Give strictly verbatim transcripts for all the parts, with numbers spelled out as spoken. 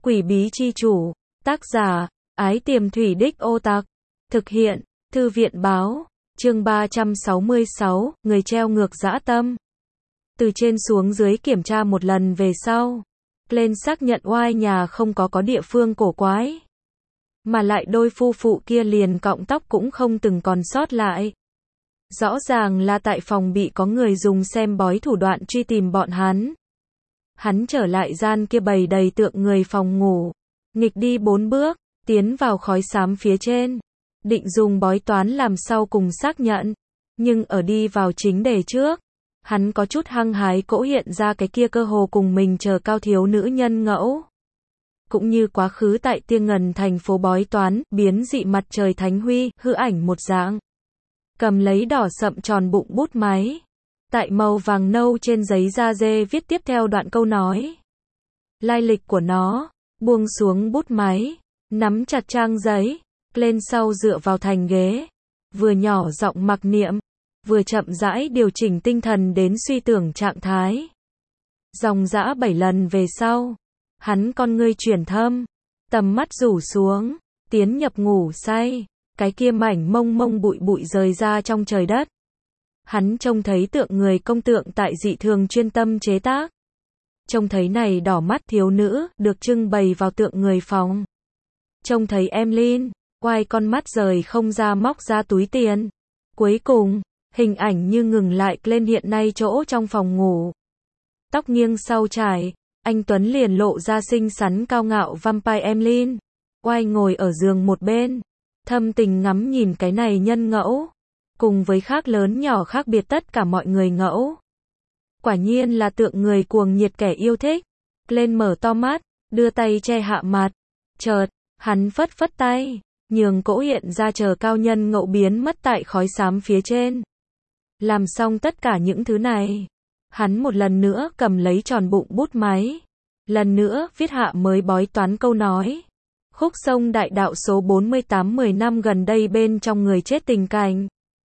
Quỷ bí chi chủ, tác giả, Ái Tiềm Thủy Đích Ô Tặc, thực hiện, Thư viện báo, chương ba trăm sáu mươi sáu, người treo ngược dã tâm. Từ trên xuống dưới kiểm tra một lần về sau, lên xác nhận oai nhà không có có địa phương cổ quái. Mà lại đôi phu phụ kia liền cọng tóc cũng không từng còn sót lại. Rõ ràng là tại phòng bị có người dùng xem bói thủ đoạn truy tìm bọn hắn. Hắn trở lại gian kia bày đầy tượng người phòng ngủ, nghịch đi bốn bước, tiến vào khói xám phía trên, định dùng bói toán làm sau cùng xác nhận, nhưng ở đi vào chính đề trước, hắn có chút hăng hái cỗ hiện ra cái kia cơ hồ cùng mình chờ cao thiếu nữ nhân ngẫu. Cũng như quá khứ tại Tiên Ngần thành phố bói toán, biến dị mặt trời thánh huy, hư ảnh một dạng. Cầm lấy đỏ sậm tròn bụng bút máy. Tại màu vàng nâu trên giấy da dê viết tiếp theo đoạn câu nói. Lai lịch của nó, buông xuống bút máy, nắm chặt trang giấy, lên sau dựa vào thành ghế, vừa nhỏ giọng mặc niệm, vừa chậm rãi điều chỉnh tinh thần đến suy tưởng trạng thái. Dòng dã bảy lần về sau, hắn con ngươi chuyển thâm, tầm mắt rủ xuống, tiến nhập ngủ say, cái kia mảnh mông mông bụi bụi rời ra trong trời đất. Hắn trông thấy tượng người công tượng tại dị thường chuyên tâm chế tác. Trông thấy này đỏ mắt thiếu nữ, được trưng bày vào tượng người phòng. Trông thấy Emlyn, quay con mắt rời không ra móc ra túi tiền. Cuối cùng, hình ảnh như ngừng lại lên hiện nay chỗ trong phòng ngủ. Tóc nghiêng sau trải, anh Tuấn liền lộ ra xinh xắn cao ngạo vampire Emlyn. Quay ngồi ở giường một bên, thâm tình ngắm nhìn cái này nhân ngẫu. Cùng với khác lớn nhỏ khác biệt tất cả mọi người ngẫu. Quả nhiên là tượng người cuồng nhiệt kẻ yêu thích. Lên mở to mắt, đưa tay che hạ mặt. Chợt, hắn phất phất tay, nhường cỗ hiện ra chờ cao nhân ngẫu biến mất tại khói xám phía trên. Làm xong tất cả những thứ này, hắn một lần nữa cầm lấy tròn bụng bút máy. Lần nữa viết hạ mới bói toán câu nói. Khúc sông đại đạo số bốn mươi tám mười năm gần đây bên trong người chết tình cảnh.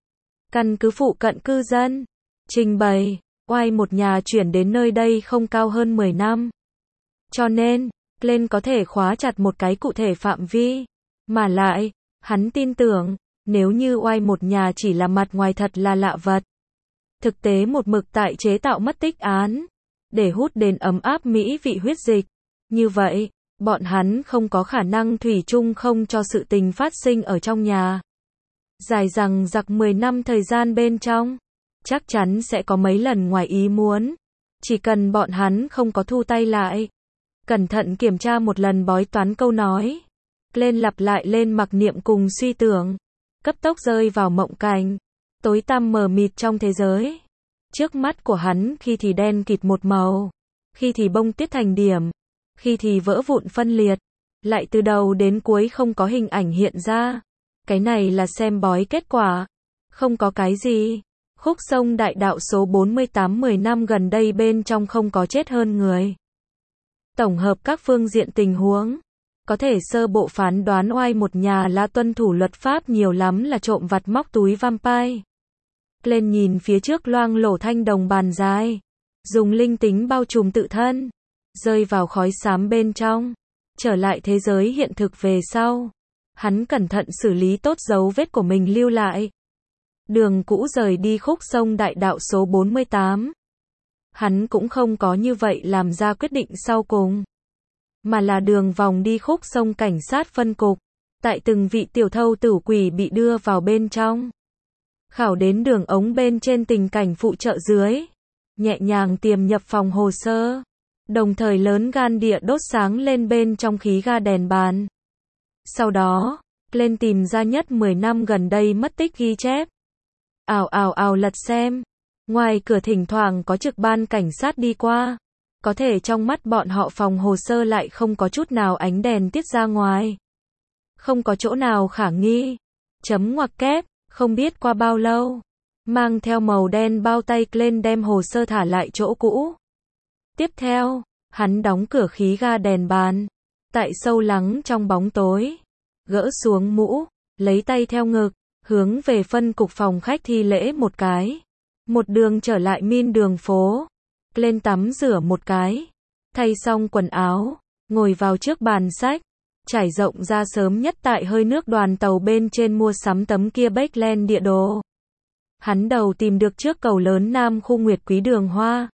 Căn cứ phụ cận cư dân, trình bày, oai một nhà chuyển đến nơi đây không cao hơn mười năm. Cho nên, lên có thể khóa chặt một cái cụ thể phạm vi. Mà lại, hắn tin tưởng, nếu như oai một nhà chỉ là mặt ngoài thật là lạ vật. Thực tế một mực tại chế tạo mất tích án, để hút đến ấm áp mỹ vị huyết dịch. Như vậy, bọn hắn không có khả năng thủy chung không cho sự tình phát sinh ở trong nhà. Dài rằng giặc mười năm thời gian bên trong, chắc chắn sẽ có mấy lần ngoài ý muốn. Chỉ cần bọn hắn không có thu tay lại, cẩn thận kiểm tra một lần bói toán câu nói, lên lặp lại lên mặc niệm cùng suy tưởng, cấp tốc rơi vào mộng cảnh, tối tăm mờ mịt trong thế giới. Trước mắt của hắn khi thì đen kịt một màu, khi thì bông tuyết thành điểm, khi thì vỡ vụn phân liệt, lại từ đầu đến cuối không có hình ảnh hiện ra. Cái này là xem bói kết quả. Không có cái gì. Khúc sông đại đạo số bốn mươi tám mười năm gần đây bên trong không có chết hơn người. Tổng hợp các phương diện tình huống, có thể sơ bộ phán đoán oai một nhà là tuân thủ luật pháp nhiều lắm là trộm vặt móc túi vampire. Lên nhìn phía trước loang lổ thanh đồng bàn dài, dùng linh tính bao trùm tự thân, rơi vào khói xám bên trong, trở lại thế giới hiện thực về sau. Hắn cẩn thận xử lý tốt dấu vết của mình lưu lại. Đường cũ rời đi khúc sông đại đạo số bốn mươi tám. Hắn cũng không có như vậy làm ra quyết định sau cùng. Mà là đường vòng đi khúc sông cảnh sát phân cục. Tại từng vị tiểu thâu tử quỷ bị đưa vào bên trong. Khảo đến đường ống bên trên tình cảnh phụ trợ dưới. Nhẹ nhàng tiềm nhập phòng hồ sơ. Đồng thời lớn gan địa đốt sáng lên bên trong khí ga đèn bàn. Sau đó, lên tìm ra nhất mười năm gần đây mất tích ghi chép. Ào ào ào lật xem. Ngoài cửa thỉnh thoảng có trực ban cảnh sát đi qua. Có thể trong mắt bọn họ phòng hồ sơ lại không có chút nào ánh đèn tiết ra ngoài. Không có chỗ nào khả nghi. Chấm ngoặc kép, không biết qua bao lâu. Mang theo màu đen bao tay lên đem hồ sơ thả lại chỗ cũ. Tiếp theo, hắn đóng cửa khí ga đèn bàn. Tại sâu lắng trong bóng tối, gỡ xuống mũ, lấy tay theo ngực, hướng về phân cục phòng khách thi lễ một cái. Một đường trở lại min đường phố, lên tắm rửa một cái, thay xong quần áo, ngồi vào trước bàn sách, trải rộng ra sớm nhất tại hơi nước đoàn tàu bên trên mua sắm tấm kia Backland địa đồ. Hắn đầu tìm được trước cầu lớn Nam khu Nguyệt Quý đường Hoa.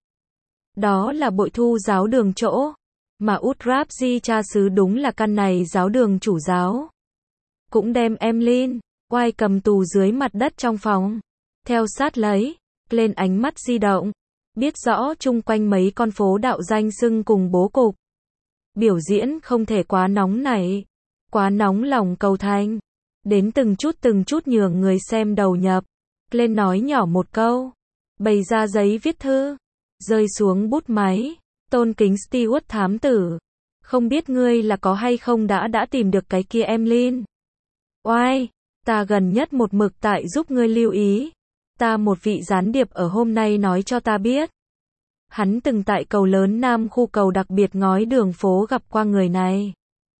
Đó là bội thu giáo đường chỗ, mà Utrap Di cha xứ đúng là căn này giáo đường chủ giáo. Cũng đem Emlyn, oai cầm tù dưới mặt đất trong phòng. Theo sát lấy, lên ánh mắt di động, biết rõ chung quanh mấy con phố đạo danh xưng cùng bố cục. Biểu diễn không thể quá nóng nảy, quá nóng lòng cầu thành, đến từng chút từng chút nhường người xem đầu nhập. Lên nói nhỏ một câu, bày ra giấy viết thư, rơi xuống bút máy, tôn kính Stewart thám tử. Không biết ngươi là có hay không đã đã tìm được cái kia Emlyn. Oai, ta gần nhất một mực tại giúp ngươi lưu ý. Ta một vị gián điệp ở hôm nay nói cho ta biết. Hắn từng tại cầu lớn Nam khu cầu đặc biệt ngói đường phố gặp qua người này.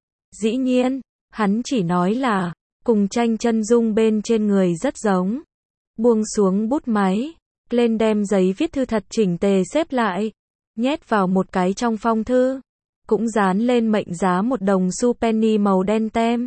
Dĩ nhiên, hắn chỉ nói là, cùng tranh chân dung bên trên người rất giống. Buông xuống bút máy, lên đem giấy viết thư thật chỉnh tề xếp lại, nhét vào một cái trong phong thư, cũng dán lên mệnh giá một đồng xu penny màu đen tem.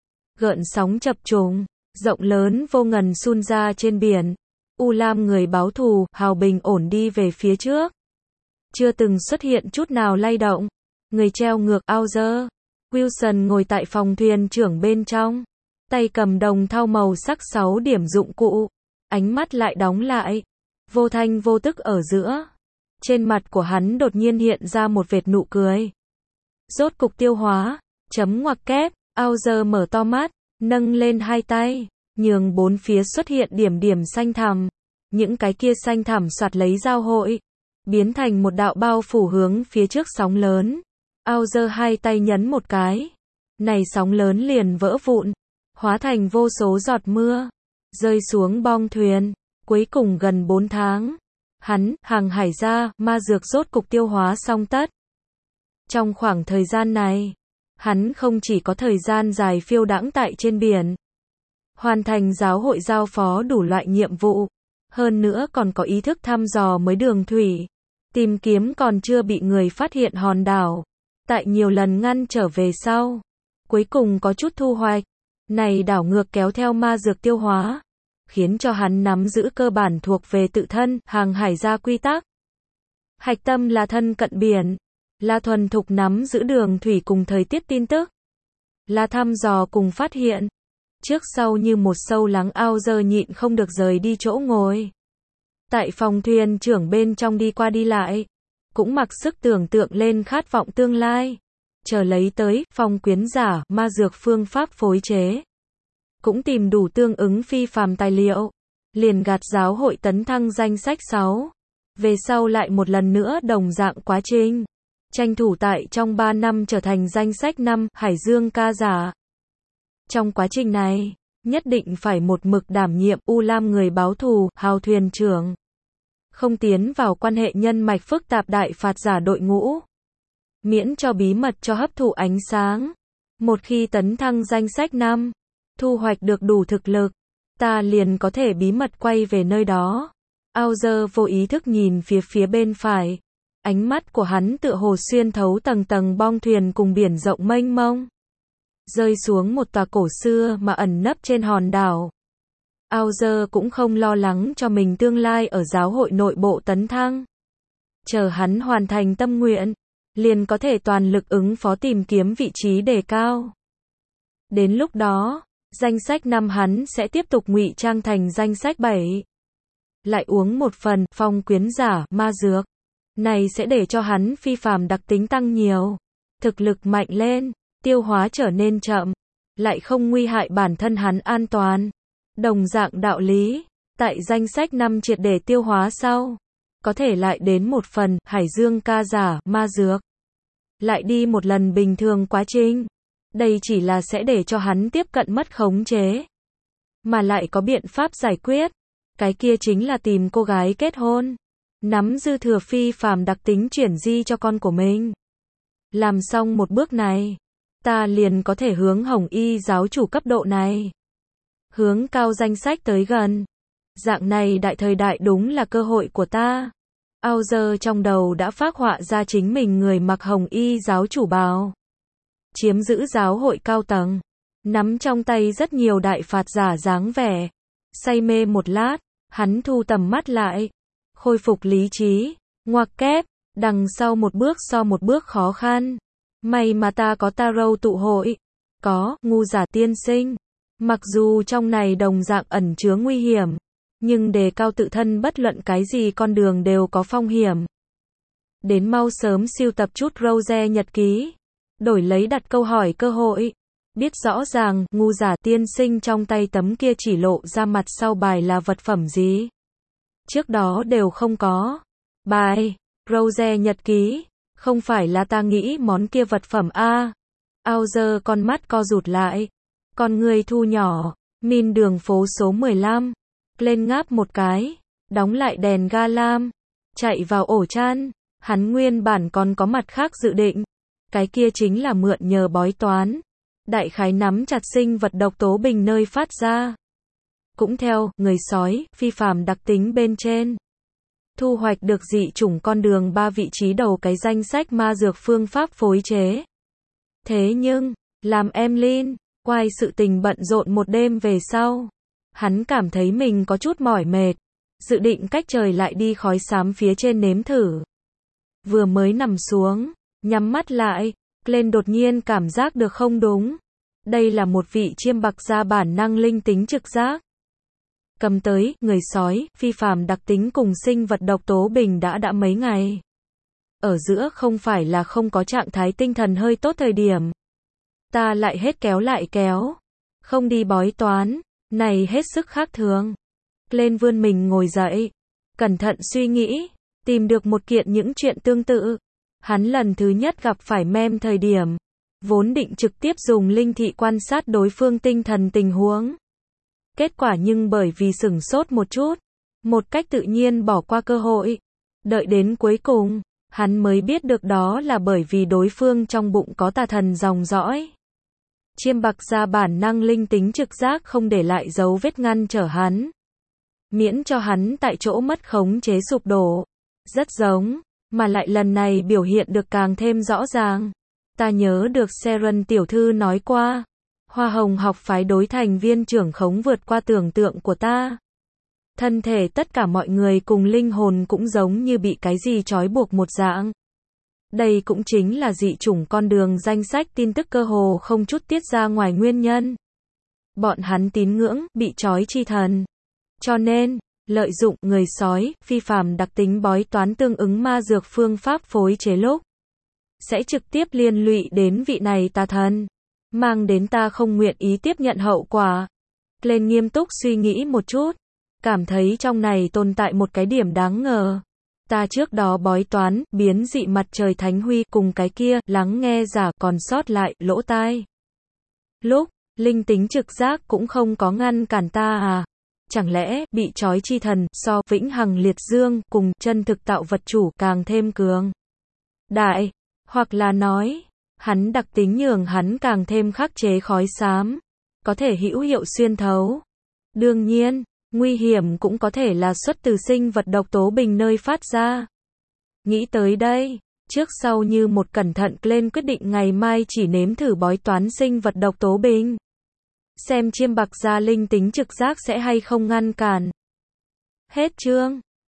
Gợn sóng chập trùng, rộng lớn vô ngần sun ra trên biển. U Lam người báo thù, hào bình ổn đi về phía trước. Chưa từng xuất hiện chút nào lay động. Người treo ngược Auger. Wilson ngồi tại phòng thuyền trưởng bên trong. Tay cầm đồng thau màu sắc sáu điểm dụng cụ. Ánh mắt lại đóng lại. Vô thanh vô tức ở giữa. Trên mặt của hắn đột nhiên hiện ra một vệt nụ cười. Rốt cục tiêu hóa. Chấm ngoặc kép. Auger mở to mắt. Nâng lên hai tay. Nhường bốn phía xuất hiện điểm điểm xanh thẳm. Những cái kia xanh thẳm soạt lấy giao hội. Biến thành một đạo bao phủ hướng phía trước sóng lớn. Auger hai tay nhấn một cái. Này sóng lớn liền vỡ vụn. Hóa thành vô số giọt mưa. Rơi xuống bong thuyền. Cuối cùng gần bốn tháng. Hắn, hàng hải gia, ma dược rốt cục tiêu hóa xong tất. Trong khoảng thời gian này, hắn không chỉ có thời gian dài phiêu đãng tại trên biển. Hoàn thành giáo hội giao phó đủ loại nhiệm vụ. Hơn nữa còn có ý thức thăm dò mới đường thủy. Tìm kiếm còn chưa bị người phát hiện hòn đảo. Tại nhiều lần ngăn trở về sau. Cuối cùng có chút thu hoạch. Này đảo ngược kéo theo ma dược tiêu hóa. Khiến cho hắn nắm giữ cơ bản thuộc về tự thân, hàng hải gia quy tắc. Hạch tâm là thân cận biển. Là thuần thục nắm giữ đường thủy cùng thời tiết tin tức. Là thăm dò cùng phát hiện. Trước sau như một sâu lắng Auger nhịn không được rời đi chỗ ngồi. Tại phòng thuyền trưởng bên trong đi qua đi lại. Cũng mặc sức tưởng tượng lên khát vọng tương lai. Chờ lấy tới, phong quyến giả, ma dược phương pháp phối chế. Cũng tìm đủ tương ứng phi phàm tài liệu. Liền gạt giáo hội tấn thăng danh sách sáu. Về sau lại một lần nữa đồng dạng quá trình. Tranh thủ tại trong ba năm trở thành danh sách năm, Hải Dương ca giả. Trong quá trình này, nhất định phải một mực đảm nhiệm U Lam người báo thù, hào thuyền trưởng. Không tiến vào quan hệ nhân mạch phức tạp đại phạt giả đội ngũ. Miễn cho bí mật cho hấp thụ ánh sáng. Một khi tấn thăng danh sách năm, thu hoạch được đủ thực lực, ta liền có thể bí mật quay về nơi đó. Auger vô ý thức nhìn phía phía bên phải. Ánh mắt của hắn tựa hồ xuyên thấu tầng tầng bong thuyền cùng biển rộng mênh mông. Rơi xuống một tòa cổ xưa mà ẩn nấp trên hòn đảo. Auger cũng không lo lắng cho mình tương lai ở giáo hội nội bộ tấn thăng. Chờ hắn hoàn thành tâm nguyện, liền có thể toàn lực ứng phó tìm kiếm vị trí đề cao. Đến lúc đó, danh sách năm hắn sẽ tiếp tục ngụy trang thành danh sách bảy. Lại uống một phần phong quyến giả, ma dược. Này sẽ để cho hắn phi phàm đặc tính tăng nhiều. Thực lực mạnh lên, tiêu hóa trở nên chậm. Lại không nguy hại bản thân hắn an toàn. Đồng dạng đạo lý, tại danh sách năm triệt để tiêu hóa sau. Có thể lại đến một phần, Hải Dương ca giả, ma dược. Lại đi một lần bình thường quá trình. Đây chỉ là sẽ để cho hắn tiếp cận mất khống chế. Mà lại có biện pháp giải quyết. Cái kia chính là tìm cô gái kết hôn. Nắm dư thừa phi phàm đặc tính chuyển di cho con của mình. Làm xong một bước này, ta liền có thể hướng Hồng Y giáo chủ cấp độ này. Hướng cao danh sách tới gần. Dạng này đại thời đại đúng là cơ hội của ta. Auger trong đầu đã phác họa ra chính mình người mặc hồng y giáo chủ bào, chiếm giữ giáo hội cao tầng, nắm trong tay rất nhiều đại phạt giả dáng vẻ. Say mê một lát, hắn thu tầm mắt lại, khôi phục lý trí, ngoặc kép, đằng sau một bước so một bước khó khăn. May mà ta có tarot tụ hội, có ngu giả tiên sinh. Mặc dù trong này đồng dạng ẩn chứa nguy hiểm, nhưng đề cao tự thân bất luận cái gì con đường đều có phong hiểm. Đến mau sớm sưu tập chút Rose nhật ký, đổi lấy đặt câu hỏi cơ hội. Biết rõ ràng, ngu giả tiên sinh trong tay tấm kia chỉ lộ ra mặt sau bài là vật phẩm gì. Trước đó đều không có. Bài, Rose nhật ký, không phải là ta nghĩ món kia vật phẩm a. Auger con mắt co rụt lại, con người thu nhỏ, min đường phố số mười lăm, lên ngáp một cái, đóng lại đèn ga lam, chạy vào ổ chăn. Hắn nguyên bản còn có mặt khác dự định, cái kia chính là mượn nhờ bói toán, đại khái nắm chặt sinh vật độc tố bình nơi phát ra. Cũng theo người sói phi phàm đặc tính bên trên, thu hoạch được dị chủng con đường ba vị trí đầu cái danh sách ma dược phương pháp phối chế. Thế nhưng, làm Emlyn, quay sự tình bận rộn một đêm về sau, hắn cảm thấy mình có chút mỏi mệt, dự định cách trời lại đi khói xám phía trên nếm thử. Vừa mới nằm xuống, nhắm mắt lại, lên đột nhiên cảm giác được không đúng. Đây là một vị chiêm bạc gia bản năng linh tính trực giác. Cầm tới, người sói, phi phàm đặc tính cùng sinh vật độc tố bình đã đã mấy ngày. Ở giữa không phải là không có trạng thái tinh thần hơi tốt thời điểm. Ta lại hết kéo lại kéo. Không đi bói toán, này hết sức khác thường. Lên vươn mình ngồi dậy, cẩn thận suy nghĩ, tìm được một kiện những chuyện tương tự. Hắn lần thứ nhất gặp phải mem thời điểm, vốn định trực tiếp dùng linh thị quan sát đối phương tinh thần tình huống. Kết quả nhưng bởi vì sửng sốt một chút, một cách tự nhiên bỏ qua cơ hội. Đợi đến cuối cùng, hắn mới biết được đó là bởi vì đối phương trong bụng có tà thần dòng dõi. Chiêm bạc gia bản năng linh tính trực giác không để lại dấu vết ngăn trở hắn, miễn cho hắn tại chỗ mất khống chế sụp đổ. Rất giống, mà lại lần này biểu hiện được càng thêm rõ ràng. Ta nhớ được Seren tiểu thư nói qua, Hoa Hồng học phái đối thành viên trưởng khống vượt qua tưởng tượng của ta. Thân thể tất cả mọi người cùng linh hồn cũng giống như bị cái gì trói buộc một dạng. Đây cũng chính là dị chủng con đường danh sách tin tức cơ hồ không chút tiết ra ngoài nguyên nhân. Bọn hắn tín ngưỡng, bị trói chi thần. Cho nên, lợi dụng người sói, phi phàm đặc tính bói toán tương ứng ma dược phương pháp phối chế lúc, sẽ trực tiếp liên lụy đến vị này tà thần, mang đến ta không nguyện ý tiếp nhận hậu quả. Lên nghiêm túc suy nghĩ một chút, cảm thấy trong này tồn tại một cái điểm đáng ngờ. Ta trước đó bói toán, biến dị mặt trời thánh huy cùng cái kia, lắng nghe giả còn sót lại, lỗ tai. Lúc, linh tính trực giác cũng không có ngăn cản ta à? Chẳng lẽ, bị trói chi thần, so, vĩnh hằng liệt dương, cùng, chân thực tạo vật chủ, càng thêm cường đại, hoặc là nói, hắn đặc tính nhường hắn càng thêm khắc chế khói xám, có thể hữu hiệu xuyên thấu. Đương nhiên, nguy hiểm cũng có thể là xuất từ sinh vật độc tố bình nơi phát ra. Nghĩ tới đây, trước sau như một cẩn thận lên quyết định ngày mai chỉ nếm thử bói toán sinh vật độc tố bình. Xem chiêm bạc gia linh tính trực giác sẽ hay không ngăn cản. Hết chương.